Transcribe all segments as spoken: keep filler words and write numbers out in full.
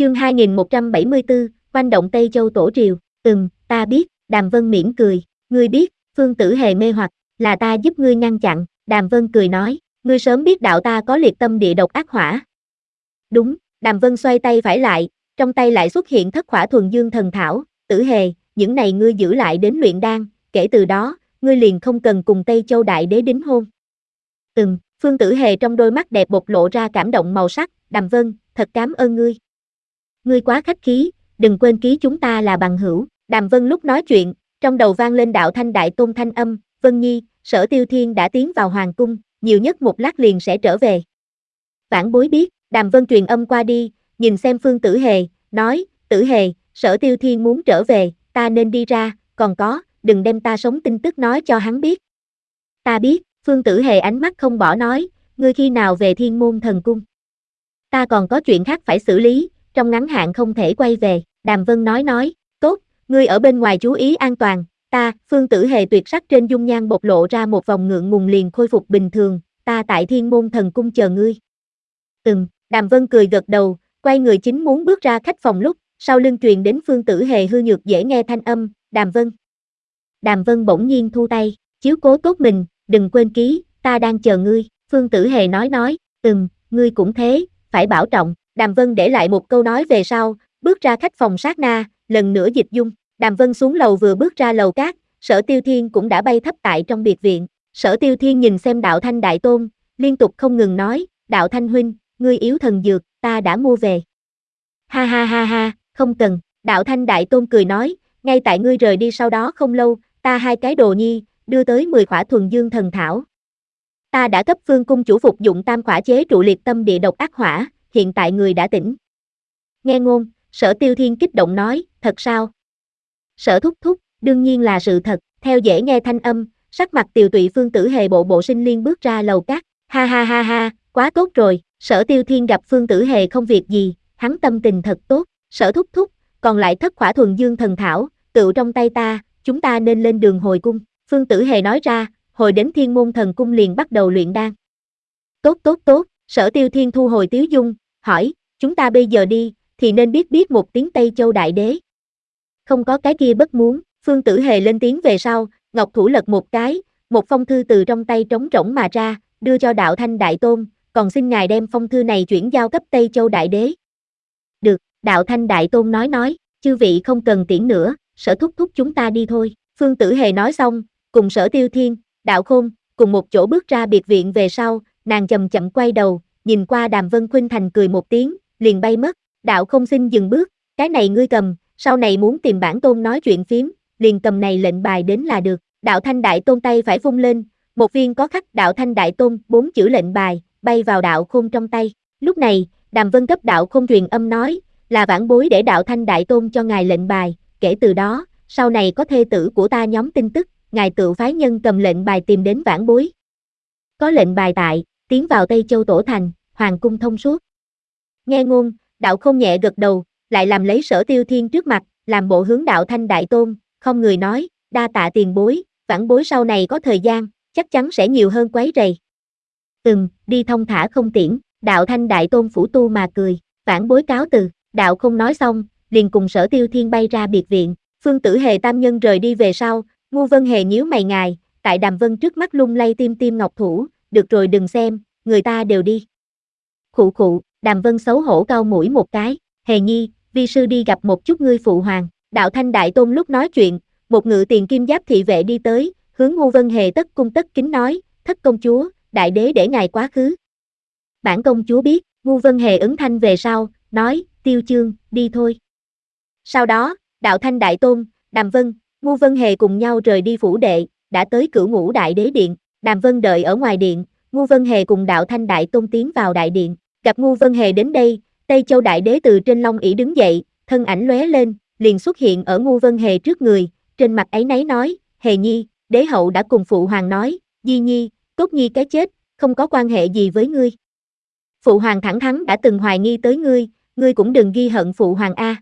Chương hai nghìn một trăm bảy mươi tư, oanh động Tây Châu Tổ Triều. Ừm, ta biết, Đàm Vân mỉm cười. Ngươi biết, Phương Tử Hề mê hoặc, là ta giúp ngươi ngăn chặn. Đàm Vân cười nói, ngươi sớm biết đạo ta có liệt tâm địa độc ác hỏa. Đúng, Đàm Vân xoay tay phải lại, trong tay lại xuất hiện thất hỏa thuần dương thần thảo. Tử Hề, những này ngươi giữ lại đến luyện đan, kể từ đó, ngươi liền không cần cùng Tây Châu Đại Đế đính hôn. Ừm, Phương Tử Hề trong đôi mắt đẹp bộc lộ ra cảm động màu sắc. Đàm Vân, thật cảm ơn ngươi. Ngươi quá khách khí, đừng quên ký chúng ta là bằng hữu. Đàm Vân lúc nói chuyện, trong đầu vang lên đạo thanh đại tôn thanh âm, Vân Nhi, Sở Tiêu Thiên đã tiến vào hoàng cung, nhiều nhất một lát liền sẽ trở về. Vãn bối biết, Đàm Vân truyền âm qua đi, nhìn xem Phương Tử Hề, nói, Tử Hề, Sở Tiêu Thiên muốn trở về, ta nên đi ra, còn có, đừng đem ta sống tin tức nói cho hắn biết. Ta biết, Phương Tử Hề ánh mắt không bỏ nói, ngươi khi nào về Thiên Môn Thần Cung? Ta còn có chuyện khác phải xử lý, trong ngắn hạn không thể quay về. Đàm Vân nói nói, tốt, ngươi ở bên ngoài chú ý an toàn, ta, Phương Tử Hề tuyệt sắc trên dung nhan bộc lộ ra một vòng ngượng ngùng liền khôi phục bình thường, ta tại Thiên Môn Thần Cung chờ ngươi. Ừm, Đàm Vân cười gật đầu, quay người chính muốn bước ra khách phòng lúc, sau lưng truyền đến Phương Tử Hề hư nhược dễ nghe thanh âm, Đàm Vân. Đàm Vân bỗng nhiên thu tay, chiếu cố tốt mình, đừng quên ký, ta đang chờ ngươi, Phương Tử Hề nói nói, ừm, ngươi cũng thế, phải bảo trọng. Đàm Vân để lại một câu nói về sau, bước ra khách phòng sát na, lần nữa dịch dung. Đàm Vân xuống lầu vừa bước ra lầu cát, Sở Tiêu Thiên cũng đã bay thấp tại trong biệt viện. Sở Tiêu Thiên nhìn xem đạo thanh đại tôn, liên tục không ngừng nói, đạo thanh huynh, ngươi yếu thần dược, ta đã mua về. Ha ha ha ha, không cần, đạo thanh đại tôn cười nói, ngay tại ngươi rời đi sau đó không lâu, ta hai cái đồ nhi, đưa tới mười khỏa thuần dương thần thảo. Ta đã cấp Phương cung chủ phục dụng tam khỏa chế trụ liệt tâm địa độc ác hỏa, hiện tại người đã tỉnh. Nghe ngôn, Sở Tiêu Thiên kích động nói, thật sao? Sở thúc thúc, đương nhiên là sự thật, theo dễ nghe thanh âm, sắc mặt tiều tụy Phương Tử Hề bộ bộ sinh liên bước ra lầu cát, ha ha ha ha, quá tốt rồi, Sở Tiêu Thiên gặp Phương Tử Hề không việc gì, hắn tâm tình thật tốt, Sở thúc thúc, còn lại thất khỏa thuần dương thần thảo, tựu trong tay ta, chúng ta nên lên đường hồi cung, Phương Tử Hề nói ra, hồi đến Thiên Môn Thần Cung liền bắt đầu luyện đan. Tốt tốt tốt, Sở Tiêu Thiên thu hồi tiếu dung, hỏi, chúng ta bây giờ đi, thì nên biết biết một tiếng Tây Châu Đại Đế. Không có cái kia bất muốn, Phương Tử Hề lên tiếng về sau, ngọc thủ lật một cái, một phong thư từ trong tay trống rỗng mà ra, đưa cho đạo thanh đại tôn, còn xin ngài đem phong thư này chuyển giao cấp Tây Châu Đại Đế. Được, đạo thanh đại tôn nói nói, chư vị không cần tiễn nữa, Sở thúc thúc chúng ta đi thôi. Phương Tử Hề nói xong, cùng Sở Tiêu Thiên, đạo khôn, cùng một chỗ bước ra biệt viện về sau, nàng chậm chậm quay đầu, nhìn qua Đàm Vân khuynh thành cười một tiếng, liền bay mất, đạo không xin dừng bước, cái này ngươi cầm, sau này muốn tìm bản tôn nói chuyện phím, liền cầm này lệnh bài đến là được, đạo thanh đại tôn tay phải vung lên, một viên có khắc đạo thanh đại tôn bốn chữ lệnh bài, bay vào đạo khôn trong tay, lúc này, Đàm Vân cấp đạo khôn truyền âm nói, là vãn bối để đạo thanh đại tôn cho ngài lệnh bài, kể từ đó, sau này có thê tử của ta nhóm tin tức, ngài tự phái nhân cầm lệnh bài tìm đến vãn bối. Có lệnh bài tại, tiến vào Tây Châu Tổ Thành, hoàng cung thông suốt. Nghe ngôn, đạo không nhẹ gật đầu, lại làm lấy Sở Tiêu Thiên trước mặt, làm bộ hướng đạo thanh đại tôn, không người nói, đa tạ tiền bối, vãn bối sau này có thời gian, chắc chắn sẽ nhiều hơn quấy rầy. Ừm, đi thông thả không tiễn, đạo thanh đại tôn phủ tu mà cười, vãn bối cáo từ, đạo không nói xong, liền cùng Sở Tiêu Thiên bay ra biệt viện, Phương Tử Hề tam nhân rời đi về sau, Ngu Vân Hề nhíu mày ngài, tại Đàm Vân trước mắt lung lay tim tim ngọc thủ, được rồi đừng xem, người ta đều đi. Khụ khụ, Đàm Vân xấu hổ cau mũi một cái, Hề Nhi, vi sư đi gặp một chút ngươi phụ hoàng, đạo thanh đại tôn lúc nói chuyện, một ngự tiền kim giáp thị vệ đi tới, hướng Ngu Vân Hề tất cung tất kính nói, thất công chúa, đại đế để ngài quá khứ. Bản công chúa biết, Ngu Vân Hề ứng thanh về sau, nói, Tiêu Chương, đi thôi. Sau đó, đạo thanh đại tôn, Đàm Vân, Ngu Vân Hề cùng nhau rời đi phủ đệ, đã tới Cửu Ngũ Đại Đế Điện, Đàm Vân đợi ở ngoài điện, Ngu Vân Hề cùng đạo thanh đại tôn tiến vào đại điện, gặp Ngu Vân Hề đến đây, Tây Châu Đại Đế từ trên long ỷ đứng dậy, thân ảnh lóe lên, liền xuất hiện ở Ngu Vân Hề trước người, trên mặt áy náy nói, Hề Nhi, đế hậu đã cùng phụ hoàng nói, Di Nhi, Cốt Nhi cái chết, không có quan hệ gì với ngươi. Phụ hoàng thẳng thắn đã từng hoài nghi tới ngươi, ngươi cũng đừng ghi hận phụ hoàng a.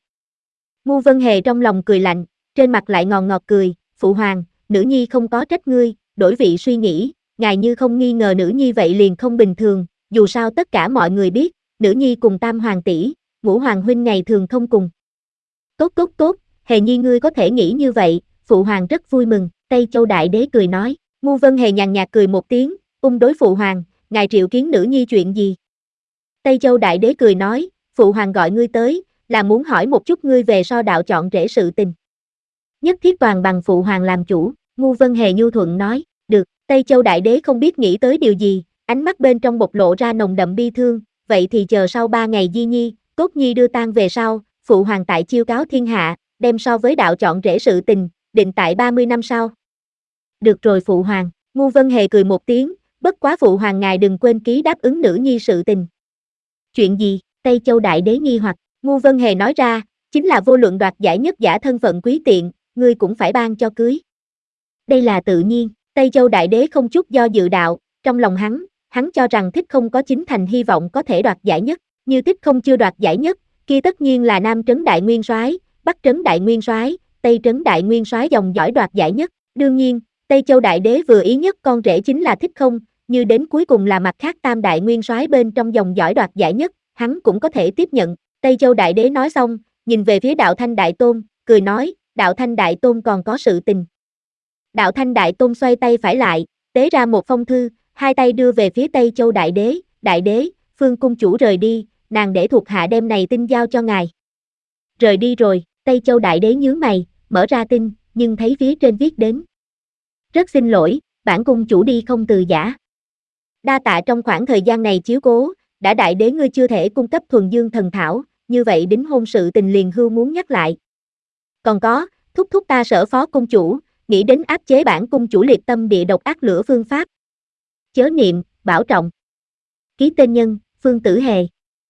Ngu Vân Hề trong lòng cười lạnh, trên mặt lại ngòn ngọt cười, phụ hoàng, nữ nhi không có trách ngươi, đổi vị suy nghĩ, ngài như không nghi ngờ nữ nhi vậy liền không bình thường, dù sao tất cả mọi người biết, nữ nhi cùng tam hoàng tỷ, Ngũ Hoàng huynh ngày thường không cùng. Tốt tốt tốt, Hề Nhi ngươi có thể nghĩ như vậy, Phụ Hoàng rất vui mừng, Tây Châu Đại Đế cười nói. Ngu Vân Hề nhàn nhạt cười một tiếng, ung đối Phụ Hoàng, ngài triệu kiến nữ nhi chuyện gì? Tây Châu Đại Đế cười nói, Phụ Hoàng gọi ngươi tới, là muốn hỏi một chút ngươi về so đạo chọn rễ sự tình. Nhất thiết toàn bằng Phụ Hoàng làm chủ, Ngu Vân Hề nhu thuận nói, được, Tây Châu Đại Đế không biết nghĩ tới điều gì, ánh mắt bên trong bộc lộ ra nồng đậm bi thương, vậy thì chờ sau ba ngày Di Nhi, Cốt Nhi đưa tang về sau, Phụ Hoàng tại chiêu cáo thiên hạ, đem so với đạo chọn rễ sự tình, định tại ba mươi năm sau. Được rồi Phụ Hoàng, Ngu Vân Hề cười một tiếng, bất quá Phụ Hoàng ngài đừng quên ký đáp ứng nữ nhi sự tình. Chuyện gì? Tây Châu Đại Đế nghi hoặc, Ngu Vân Hề nói ra, chính là vô luận đoạt giải nhất giả thân phận quý tiện, ngươi cũng phải ban cho cưới. Đây là tự nhiên, Tây Châu Đại Đế không chút do dự đạo, trong lòng hắn, hắn cho rằng Thích Không có chính thành hy vọng có thể đoạt giải nhất, như Thích Không chưa đoạt giải nhất, kia tất nhiên là Nam Trấn Đại Nguyên Soái, Bắc Trấn Đại Nguyên Soái, Tây Trấn Đại Nguyên Soái dòng dõi đoạt giải nhất, đương nhiên, Tây Châu Đại Đế vừa ý nhất con rể chính là Thích Không, như đến cuối cùng là mặt khác Tam Đại Nguyên Soái bên trong dòng dõi đoạt giải nhất, hắn cũng có thể tiếp nhận. Tây Châu Đại Đế nói xong, nhìn về phía Đạo Thanh Đại Tôn, cười nói, Đạo Thanh Đại Tôn còn có sự tình. Đạo Thanh Đại Tôn xoay tay phải lại, tế ra một phong thư, hai tay đưa về phía Tây Châu Đại Đế, Đại Đế, Phương Cung Chủ rời đi, nàng để thuộc hạ đem này tin giao cho ngài. Rời đi rồi, Tây Châu Đại Đế nhướng mày, mở ra tin, nhưng thấy phía trên viết đến. Rất xin lỗi, bản cung chủ đi không từ giã. Đa tạ trong khoảng thời gian này chiếu cố, đã Đại Đế ngươi chưa thể cung cấp thuần dương thần thảo, như vậy đính hôn sự tình liền hưu muốn nhắc lại. Còn có, thúc thúc ta Sở Phó Cung Chủ, nghĩ đến áp chế bản cung chủ liệt tâm địa độc ác lửa phương pháp. Chớ niệm, bảo trọng. Ký tên nhân, Phương Tử Hề.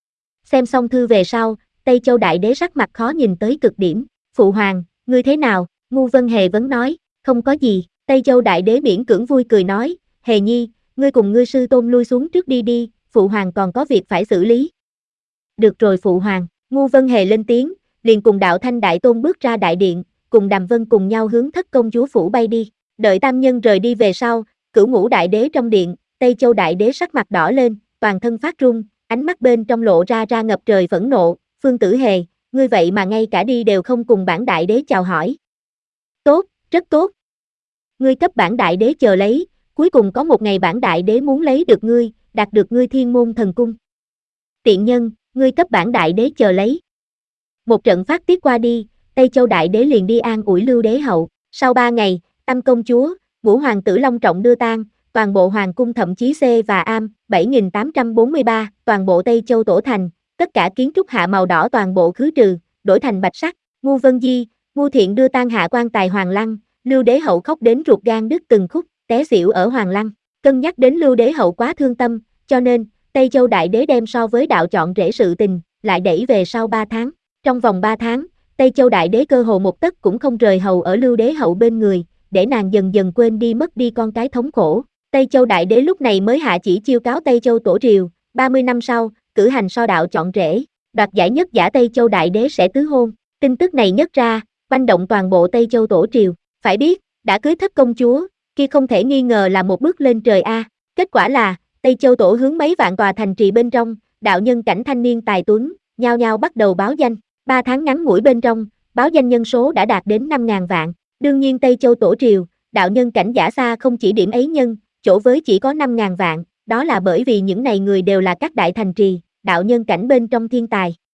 Xem xong thư về sau, Tây Châu Đại Đế sắc mặt khó nhìn tới cực điểm. Phụ Hoàng, ngươi thế nào? Ngu Vân Hề vấn nói, không có gì. Tây Châu Đại Đế miễn cưỡng vui cười nói, Hề Nhi, ngươi cùng ngươi sư tôn lui xuống trước đi đi, Phụ Hoàng còn có việc phải xử lý. Được rồi Phụ Hoàng, Ngu Vân Hề lên tiếng, liền cùng Đạo Thanh Đại Tôn bước ra đại điện, cùng Đàm Vân cùng nhau hướng Thất Công Chúa phủ bay đi. Đợi tam nhân rời đi về sau, Cửu Ngũ Đại Đế trong điện, Tây Châu Đại Đế sắc mặt đỏ lên, toàn thân phát run, ánh mắt bên trong lộ ra ra ngập trời phẫn nộ, Phương Tử Hề, ngươi vậy mà ngay cả đi đều không cùng bản Đại Đế chào hỏi. Tốt, rất tốt. Ngươi cấp bản Đại Đế chờ lấy, cuối cùng có một ngày bản Đại Đế muốn lấy được ngươi, đạt được ngươi Thiên Môn Thần Cung. Tiện nhân, ngươi cấp bản Đại Đế chờ lấy. Một trận phát tiết qua đi, Tây Châu Đại Đế liền đi an ủi Lưu Đế hậu. Sau ba ngày, Tam công chúa, Ngũ hoàng tử long trọng đưa tang, toàn bộ hoàng cung thậm chí C và Am, bảy nghìn tám trăm bốn mươi ba, toàn bộ Tây Châu tổ thành, tất cả kiến trúc hạ màu đỏ toàn bộ khứ trừ, đổi thành bạch sắc. Ngu Vân Di, Ngu Thiện đưa tang hạ quan tài Hoàng Lăng, Lưu Đế hậu khóc đến ruột gan đứt từng khúc, té xỉu ở Hoàng Lăng. Cân nhắc đến Lưu Đế hậu quá thương tâm, cho nên Tây Châu Đại Đế đem so với đạo chọn rễ sự tình, lại đẩy về sau ba tháng. Trong vòng ba tháng, Tây Châu Đại Đế cơ hồ một tấc cũng không rời hầu ở Lưu Đế hậu bên người, để nàng dần dần quên đi mất đi con cái thống khổ. Tây Châu Đại Đế lúc này mới hạ chỉ chiêu cáo Tây Châu tổ triều, ba mươi năm sau, cử hành so đạo chọn rễ, đoạt giải nhất giả Tây Châu Đại Đế sẽ tứ hôn. Tin tức này nhất ra, oanh động toàn bộ Tây Châu tổ triều. Phải biết, đã cưới thất công chúa, kia không thể nghi ngờ là một bước lên trời a. Kết quả là, Tây Châu tổ hướng mấy vạn tòa thành trì bên trong, đạo nhân cảnh thanh niên tài tuấn, nhao nhao bắt đầu báo danh. Ba tháng ngắn ngủi bên trong, báo danh nhân số đã đạt đến năm ngàn vạn. Đương nhiên Tây Châu tổ triều, đạo nhân cảnh giả xa không chỉ điểm ấy nhân, chỗ với chỉ có năm ngàn vạn, đó là bởi vì những này người đều là các đại thành trì, đạo nhân cảnh bên trong thiên tài.